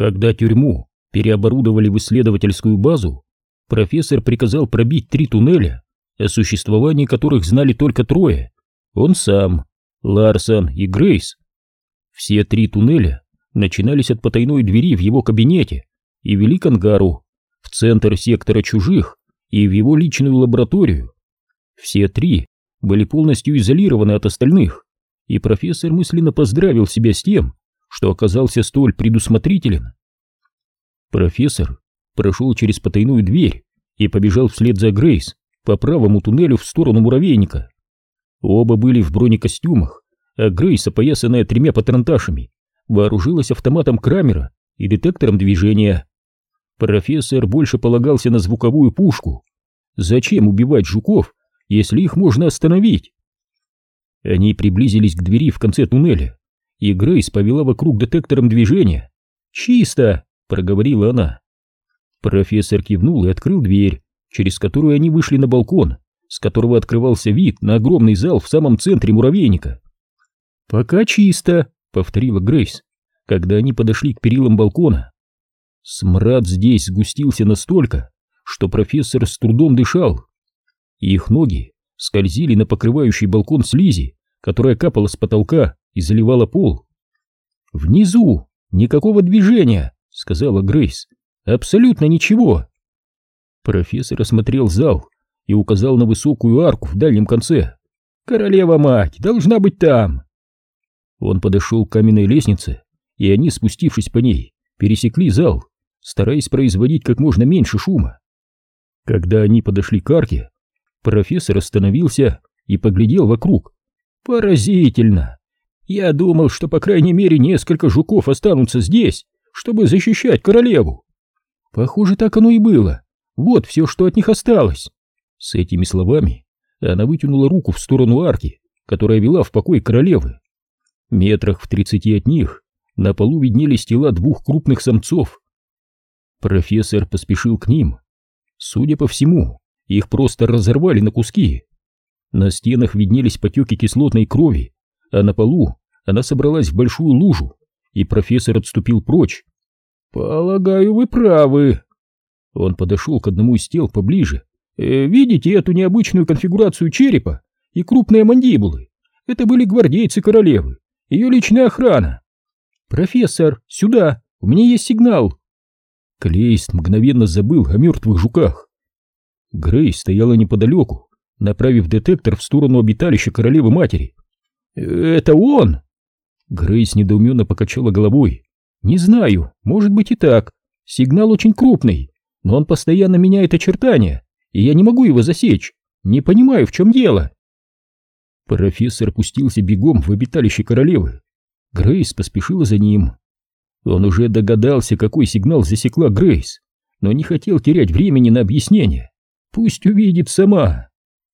Когда тюрьму переоборудовали в исследовательскую базу, профессор приказал пробить 3 туннеля, о существовании которых знали только 3: он сам, Ларсон и Грейс. Все 3 туннеля начинались от потайной двери в его кабинете и вели к ангару, в центр сектора чужих и в его личную лабораторию. Все 3 были полностью изолированы от остальных, и профессор мысленно поздравил себя с тем, что оказался столь предусмотрителен. Профессор прошел через потайную дверь и побежал вслед за Грейс по правому туннелю в сторону муравейника. Оба были в бронекостюмах, а Грейс, опоясанная 3 патронташами, вооружилась автоматом Крамера и детектором движения. Профессор больше полагался на звуковую пушку. Зачем убивать жуков, если их можно остановить? Они приблизились к двери в конце туннеля, и Грейс повела вокруг детектором движения. «Чисто!» — проговорила она. Профессор кивнул и открыл дверь, через которую они вышли на балкон, с которого открывался вид на огромный зал в самом центре муравейника. «Пока чисто», — повторила Грейс, когда они подошли к перилам балкона. Смрад здесь сгустился настолько, что профессор с трудом дышал. Их ноги скользили на покрывающий балкон слизи, которая капала с потолка и заливала пол. «Внизу никакого движения», — сказала Грейс. «Абсолютно ничего». Профессор осмотрел зал и указал на высокую арку в дальнем конце. «Королева-мать должна быть там». Он подошел к каменной лестнице, и они, спустившись по ней, пересекли зал, стараясь производить как можно меньше шума. Когда они подошли к арке, профессор остановился и поглядел вокруг. «Поразительно! Я думал, что по крайней мере несколько жуков останутся здесь, чтобы защищать королеву. Похоже, так оно и было. Вот все, что от них осталось». С этими словами она вытянула руку в сторону арки, которая вела в покой королевы. Метрах в 30 от них на полу виднелись тела 2 крупных самцов. Профессор поспешил к ним. Судя по всему, их просто разорвали на куски. На стенах виднелись потеки кислотной крови, а на полу она собралась в большую лужу, и профессор отступил прочь. «Полагаю, вы правы». Он подошел к одному из тел поближе. «Видите эту необычную конфигурацию черепа и крупные мандибулы? Это были гвардейцы королевы, ее личная охрана. Профессор, сюда, у меня есть сигнал». Клейст мгновенно забыл о мертвых жуках. Грейс стояла неподалеку, направив детектор в сторону обиталища королевы-матери. «Это он?» Грейс недоуменно покачала головой. «Не знаю, может быть и так. Сигнал очень крупный, но он постоянно меняет очертания, и я не могу его засечь. Не понимаю, в чем дело». Профессор пустился бегом в обиталище королевы. Грейс поспешила за ним. Он уже догадался, какой сигнал засекла Грейс, но не хотел терять времени на объяснение. Пусть увидит сама.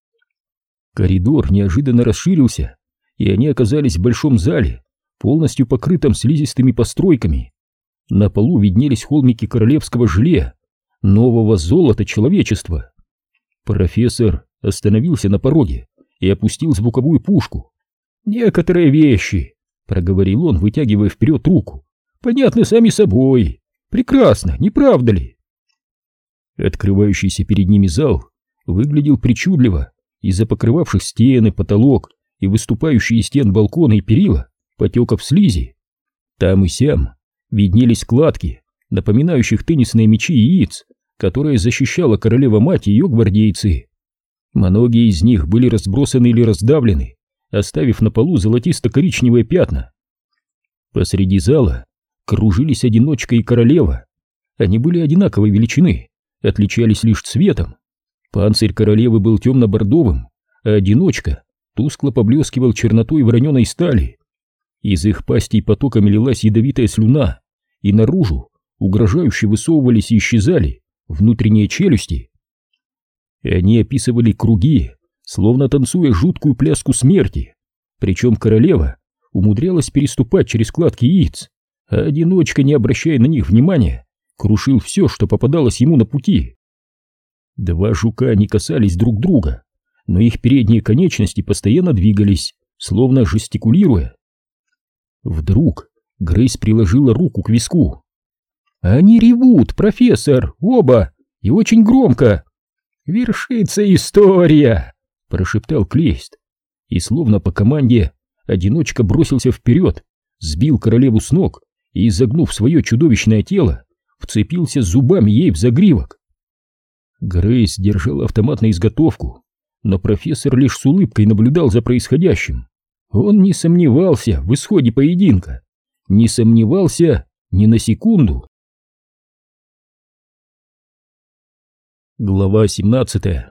Коридор неожиданно расширился, и они оказались в большом зале, полностью покрытом слизистыми постройками. На полу виднелись холмики королевского желе, нового золота человечества. Профессор остановился на пороге и опустил звуковую пушку. «Некоторые вещи», — проговорил он, вытягивая вперед руку, — «понятны сами собой. Прекрасно, не правда ли?» Открывающийся перед ними зал выглядел причудливо из-за покрывавших стены, потолок и выступающие из стен балкона и перила потеков слизи. Там и сям виднелись складки, напоминающих теннисные мячи яиц, которые защищала королева-мать и ее гвардейцы. Многие из них были разбросаны или раздавлены, оставив на полу золотисто-коричневые пятна. Посреди зала кружились одиночка и королева. Они были одинаковой величины, отличались лишь цветом. Панцирь королевы был темно-бордовым, а одиночка тускло поблескивал чернотой вороненой стали. Из их пастей потоками лилась ядовитая слюна, и наружу угрожающе высовывались и исчезали внутренние челюсти. Они описывали круги, словно танцуя жуткую пляску смерти, причем королева умудрялась переступать через складки яиц, а одиночка, не обращая на них внимания, крушил все, что попадалось ему на пути. 2 жука не касались друг друга, но их передние конечности постоянно двигались, словно жестикулируя. Вдруг Грейс приложила руку к виску. Они ревут, профессор, оба, и очень громко. «Вершится история!» — прошептал Клейст. И словно по команде одиночка бросился вперед, сбил королеву с ног и, изогнув свое чудовищное тело, вцепился зубами ей в загривок. Грейс держал автомат на изготовку, но профессор лишь с улыбкой наблюдал за происходящим. Он не сомневался в исходе поединка, не сомневался ни на секунду. Глава 17.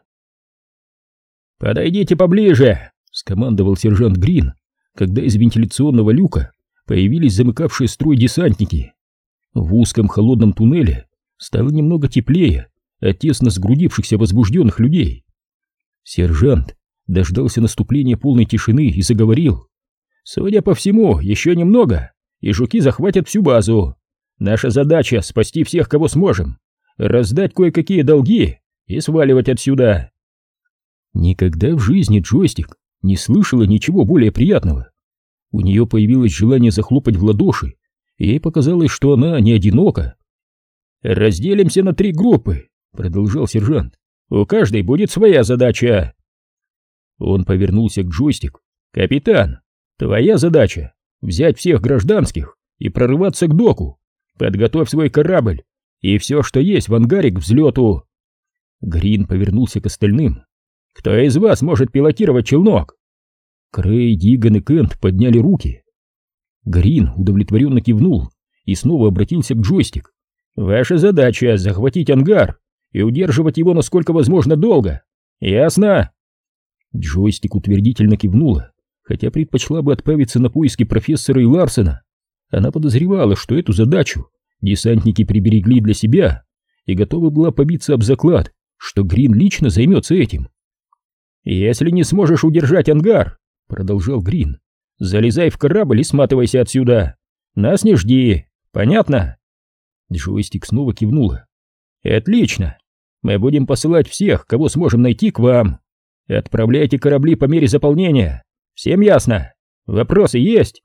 «Подойдите поближе!» — скомандовал сержант Грин, когда из вентиляционного люка появились замыкавшие строй десантники. В узком холодном туннеле стало немного теплее от тесно сгрудившихся возбужденных людей. Сержант дождался наступления полной тишины и заговорил. «Судя по всему, еще немного, и жуки захватят всю базу. Наша задача — спасти всех, кого сможем, раздать кое-какие долги и сваливать отсюда». Никогда в жизни Джойстик не слышала ничего более приятного. У нее появилось желание захлопать в ладоши, и ей показалось, что она не одинока. «Разделимся на 3 группы», — продолжал сержант. «У каждой будет своя задача». Он повернулся к Джойстик. «Капитан, твоя задача — взять всех гражданских и прорываться к доку. Подготовь свой корабль и все, что есть в ангаре, к взлету». Грин повернулся к остальным. «Кто из вас может пилотировать челнок?» Крей, Диган и Кент подняли руки. Грин удовлетворенно кивнул и снова обратился к Джойстик. «Ваша задача — захватить ангар и удерживать его насколько возможно долго. Ясно?» Джойстик утвердительно кивнула, хотя предпочла бы отправиться на поиски профессора и Ларсена. Она подозревала, что эту задачу десантники приберегли для себя и готова была побиться об заклад, что Грин лично займется этим. «Если не сможешь удержать ангар, — продолжал Грин, — залезай в корабль и сматывайся отсюда. Нас не жди, понятно?» Джойстик снова кивнула. «Отлично. Мы будем посылать всех, кого сможем найти, к вам. Отправляйте корабли по мере заполнения. Всем ясно? Вопросы есть?»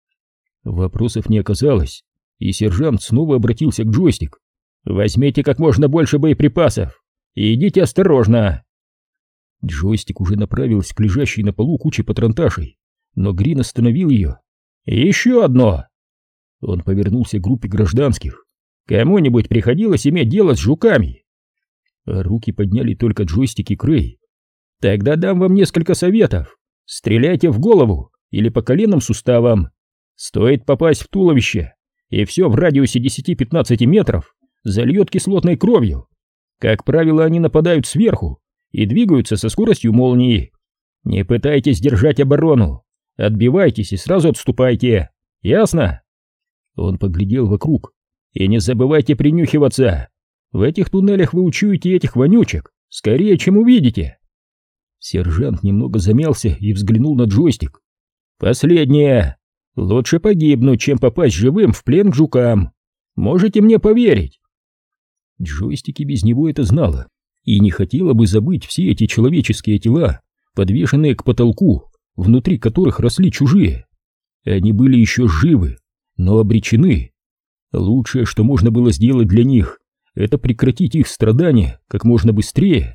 Вопросов не оказалось, и сержант снова обратился к Джойстик. «Возьмите как можно больше боеприпасов и идите осторожно». Джойстик уже направилась к лежащей на полу куче патронташей, но Грин остановил ее. «Еще одно!» Он повернулся к группе гражданских. «Кому-нибудь приходилось иметь дело с жуками?» А руки подняли только Джойстик и Крей. «Тогда дам вам несколько советов. Стреляйте в голову или по коленным суставам. Стоит попасть в туловище, и все в радиусе 10-15 метров зальет кислотной кровью. Как правило, они нападают сверху и двигаются со скоростью молнии. Не пытайтесь держать оборону, отбивайтесь и сразу отступайте. Ясно?» Он поглядел вокруг. «И не забывайте принюхиваться. В этих туннелях вы учуете этих вонючек скорее, чем увидите». Сержант немного замялся и взглянул на Джойстик. «Последнее. Лучше погибнуть, чем попасть живым в плен к жукам. Можете мне поверить?» Джойстик и без него это знала и не хотела бы забыть все эти человеческие тела, подвешенные к потолку, внутри которых росли чужие. Они были еще живы, но обречены. Лучшее, что можно было сделать для них, это прекратить их страдания как можно быстрее.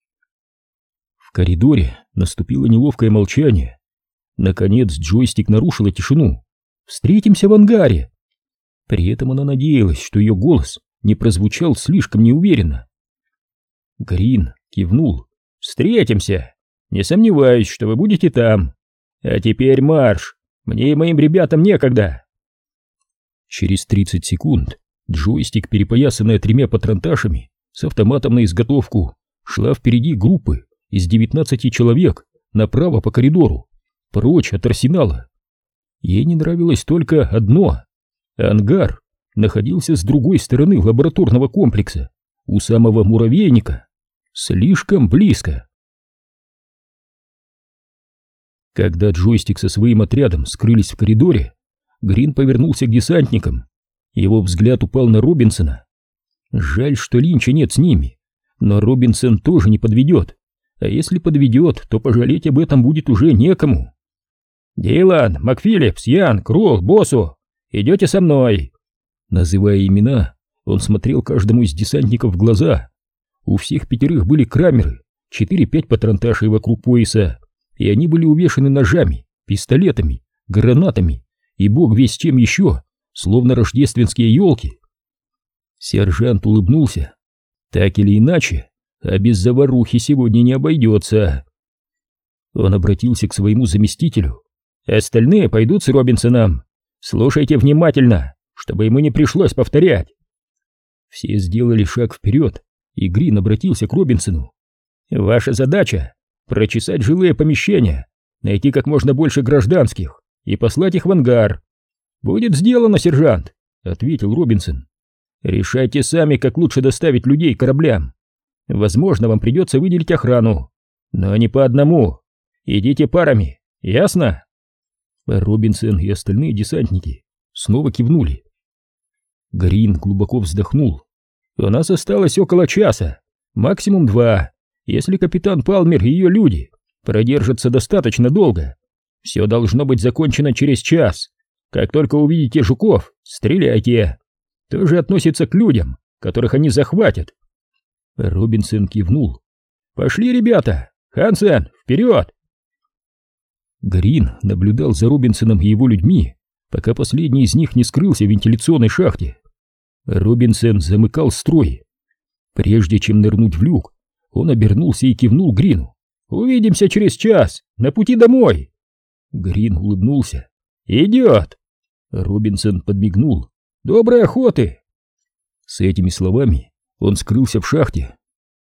В коридоре наступило неловкое молчание. Наконец Джойстик нарушила тишину. «Встретимся в ангаре!» При этом она надеялась, что ее голос не прозвучал слишком неуверенно. Грин кивнул. «Встретимся! Не сомневаюсь, что вы будете там. А теперь марш! Мне и моим ребятам некогда!» Через 30 секунд Джойстик, перепоясанная 3 патронташами с автоматом на изготовку, шла впереди группы из 19 человек направо по коридору, прочь от арсенала. Ей не нравилось только одно: ангар находился с другой стороны лабораторного комплекса, у самого муравейника, слишком близко. Когда Джойстик со своим отрядом скрылись в коридоре, Грин повернулся к десантникам. Его взгляд упал на Робинсона. Жаль, что Линча нет с ними, но Робинсон тоже не подведет, а если подведет, то пожалеть об этом будет уже некому. «Дилан, МакФиллипс, Ян, Кролл, Боссу, идете со мной!» Называя имена, Он смотрел каждому из десантников в глаза. У всех пятерых были крамеры, 4-5 патронташей вокруг пояса, и они были увешаны ножами, пистолетами, гранатами и бог весть чем еще, словно рождественские елки. Сержант улыбнулся. Так или иначе, а без заварухи сегодня не обойдется. Он обратился к своему заместителю. Остальные пойдут с Робинсоном. Слушайте внимательно, чтобы ему не пришлось повторять. Все сделали шаг вперед, и Грин обратился к Робинсону. Ваша задача — прочесать жилые помещения, найти как можно больше гражданских и послать их в ангар. Будет сделано, сержант, — ответил Робинсон. Решайте сами, как лучше доставить людей к кораблям. Возможно, вам придется выделить охрану, но не по одному. Идите парами, ясно? Робинсон и остальные десантники снова кивнули. Грин глубоко вздохнул. У нас осталось около часа, максимум 2, если капитан Палмер и ее люди продержатся достаточно долго. Все должно быть закончено через час. Как только увидите жуков, стреляйте. То же относится к людям, которых они захватят. Робинсон кивнул. Пошли, ребята! Хансен, вперед! Грин наблюдал за Робинсоном и его людьми, пока последний из них не скрылся в вентиляционной шахте. Робинсон замыкал строй. Прежде чем нырнуть в люк, он обернулся и кивнул Грину. «Увидимся через час, на пути домой!» Грин улыбнулся. «Идет!» Робинсон подмигнул. «Доброй охоты!» С этими словами он скрылся в шахте.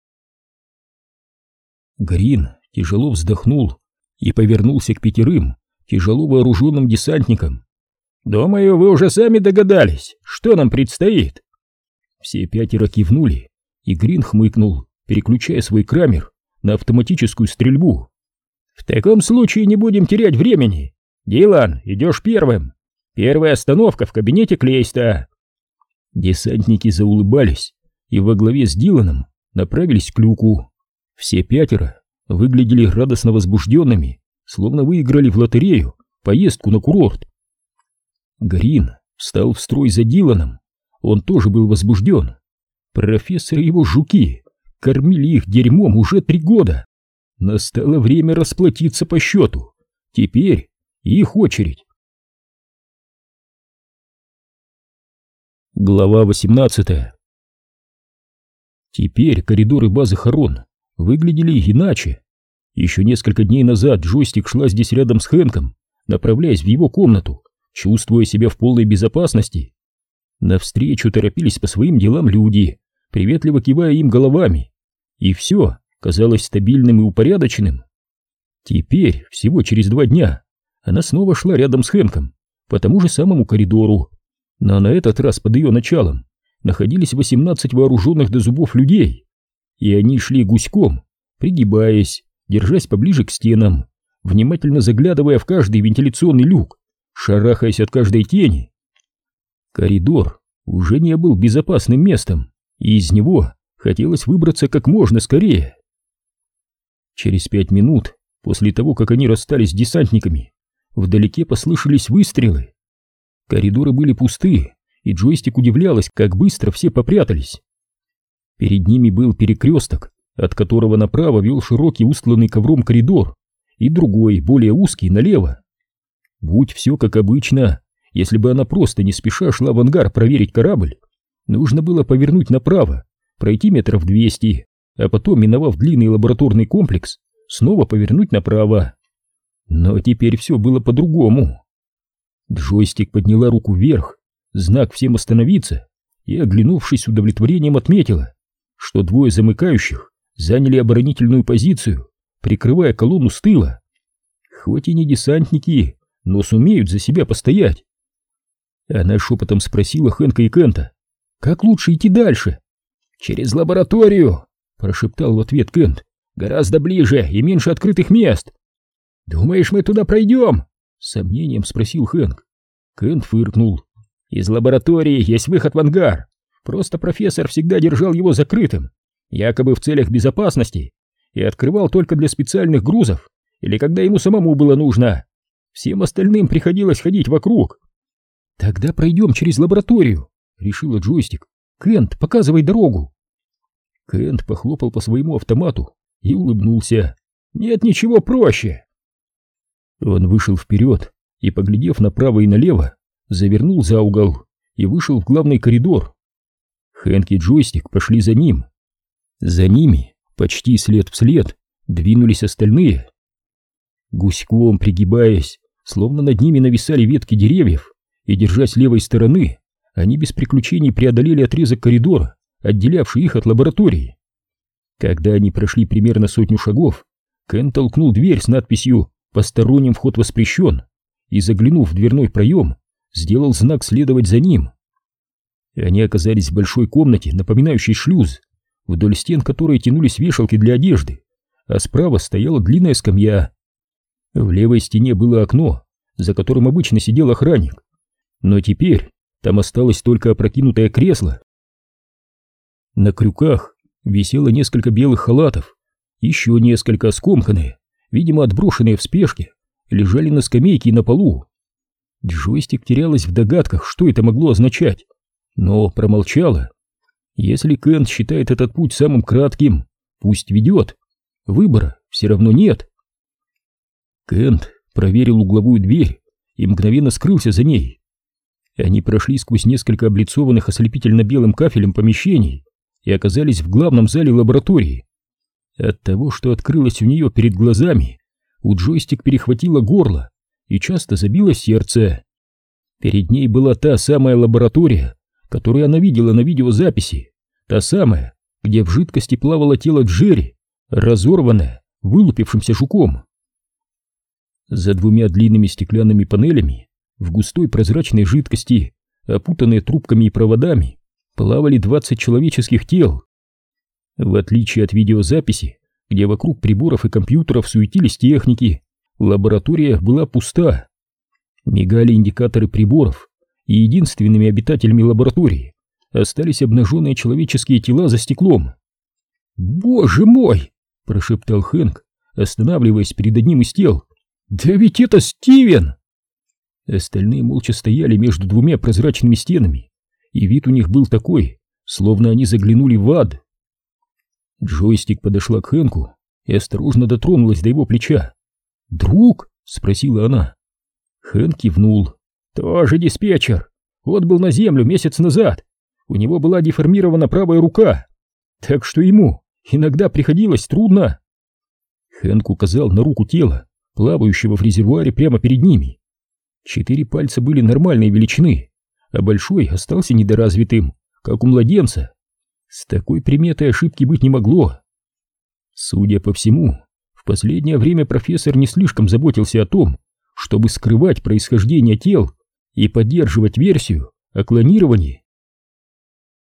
Грин тяжело вздохнул и повернулся к пятерым тяжело вооруженным десантникам. «Думаю, вы уже сами догадались, что нам предстоит!» Все пятеро кивнули, и Грин хмыкнул, переключая свой крамер на автоматическую стрельбу. «В таком случае не будем терять времени. Дилан, идешь первым. Первая остановка в кабинете Клейста». Десантники заулыбались и во главе с Диланом направились к люку. Все пятеро выглядели радостно возбужденными, словно выиграли в лотерею поездку на курорт. Грин встал в строй за Диланом. Он тоже был возбужден. Профессор и его жуки кормили их дерьмом уже 3 года. Настало время расплатиться по счету. Теперь их очередь. Глава 18. Теперь коридоры базы Харон выглядели иначе. Еще несколько дней назад Джойстик шла здесь рядом с Хэнком, направляясь в его комнату, чувствуя себя в полной безопасности. Навстречу торопились по своим делам люди, приветливо кивая им головами, и все казалось стабильным и упорядоченным. Теперь, всего через 2 дня, она снова шла рядом с Хэнком, по тому же самому коридору, но на этот раз под ее началом находились 18 вооруженных до зубов людей, и они шли гуськом, пригибаясь, держась поближе к стенам, внимательно заглядывая в каждый вентиляционный люк, шарахаясь от каждой тени. Коридор уже не был безопасным местом, и из него хотелось выбраться как можно скорее. Через 5 минут после того, как они расстались с десантниками, вдалеке послышались выстрелы. Коридоры были пусты, и Джойстик удивлялась, как быстро все попрятались. Перед ними был перекресток, от которого направо вел широкий устланный ковром коридор, и другой, более узкий, налево. Будь все как обычно, если бы она просто не спеша шла в ангар проверить корабль, нужно было повернуть направо, пройти 200 метров, а потом, миновав длинный лабораторный комплекс, снова повернуть направо. Но теперь все было по-другому. Джойстик подняла руку вверх, знак всем остановиться, и, оглянувшись, с удовлетворением отметила, что 2 замыкающих заняли оборонительную позицию, прикрывая колонну с тыла. Хоть и не десантники, но сумеют за себя постоять. Она шепотом спросила Хэнка и Кента, как лучше идти дальше. «Через лабораторию», — прошептал в ответ Кент, — «гораздо ближе и меньше открытых мест». «Думаешь, мы туда пройдем?» — с сомнением спросил Хэнк. Кент фыркнул. «Из лаборатории есть выход в ангар. Просто профессор всегда держал его закрытым, якобы в целях безопасности, и открывал только для специальных грузов или когда ему самому было нужно. Всем остальным приходилось ходить вокруг». «Тогда пройдем через лабораторию», — решила Джойстик. Кент, показывай дорогу!» Кент похлопал по своему автомату и улыбнулся. «Нет ничего проще!» Он вышел вперед и, поглядев направо и налево, завернул за угол и вышел в главный коридор. Хэнк и Джойстик пошли за ним. За ними, почти след в след, двинулись остальные. Гуськом пригибаясь, словно над ними нависали ветки деревьев, и, держась левой стороны, они без приключений преодолели отрезок коридора, отделявший их от лаборатории. Когда они прошли примерно 100 шагов, Кен толкнул дверь с надписью «Посторонним вход воспрещен» и, заглянув в дверной проем, сделал знак следовать за ним. Они оказались в большой комнате, напоминающей шлюз, вдоль стен которой тянулись вешалки для одежды, а справа стояла длинная скамья. В левой стене было окно, за которым обычно сидел охранник, но теперь там осталось только опрокинутое кресло. На крюках висело несколько белых халатов, еще несколько скомканные, видимо, отброшенные в спешке, лежали на скамейке и на полу. Джойстик терялась в догадках, что это могло означать, но промолчала. Если Кент считает этот путь самым кратким, пусть ведет. Выбора все равно нет. Кент проверил угловую дверь и мгновенно скрылся за ней. Они прошли сквозь несколько облицованных ослепительно-белым кафелем помещений и оказались в главном зале лаборатории. От того, что открылось у нее перед глазами, у Джойстик перехватило горло и часто забилось сердце. Перед ней была та самая лаборатория, которую она видела на видеозаписи, та самая, где в жидкости плавало тело Джерри, разорванное вылупившимся жуком. За двумя длинными стеклянными панелями в густой прозрачной жидкости, опутанные трубками и проводами, плавали 20 человеческих тел. В отличие от видеозаписи, где вокруг приборов и компьютеров суетились техники, лаборатория была пуста. Мигали индикаторы приборов, и единственными обитателями лаборатории остались обнаженные человеческие тела за стеклом. «Боже мой!» – прошептал Хэнк, останавливаясь перед одним из тел. «Да ведь это Стивен!» Остальные молча стояли между двумя прозрачными стенами, и вид у них был такой, словно они заглянули в ад. Джойстик подошла к Хэнку и осторожно дотронулась до его плеча. «Друг?» — спросила она. Хэнк кивнул. «Тоже диспетчер. Отбыл на землю месяц назад. У него была деформирована правая рука, так что ему иногда приходилось трудно». Хэнк указал на руку тела, плавающего в резервуаре прямо перед ними. 4 пальца были нормальной величины, а большой остался недоразвитым, как у младенца. С такой приметой ошибки быть не могло. Судя по всему, в последнее время профессор не слишком заботился о том, чтобы скрывать происхождение тел и поддерживать версию о клонировании.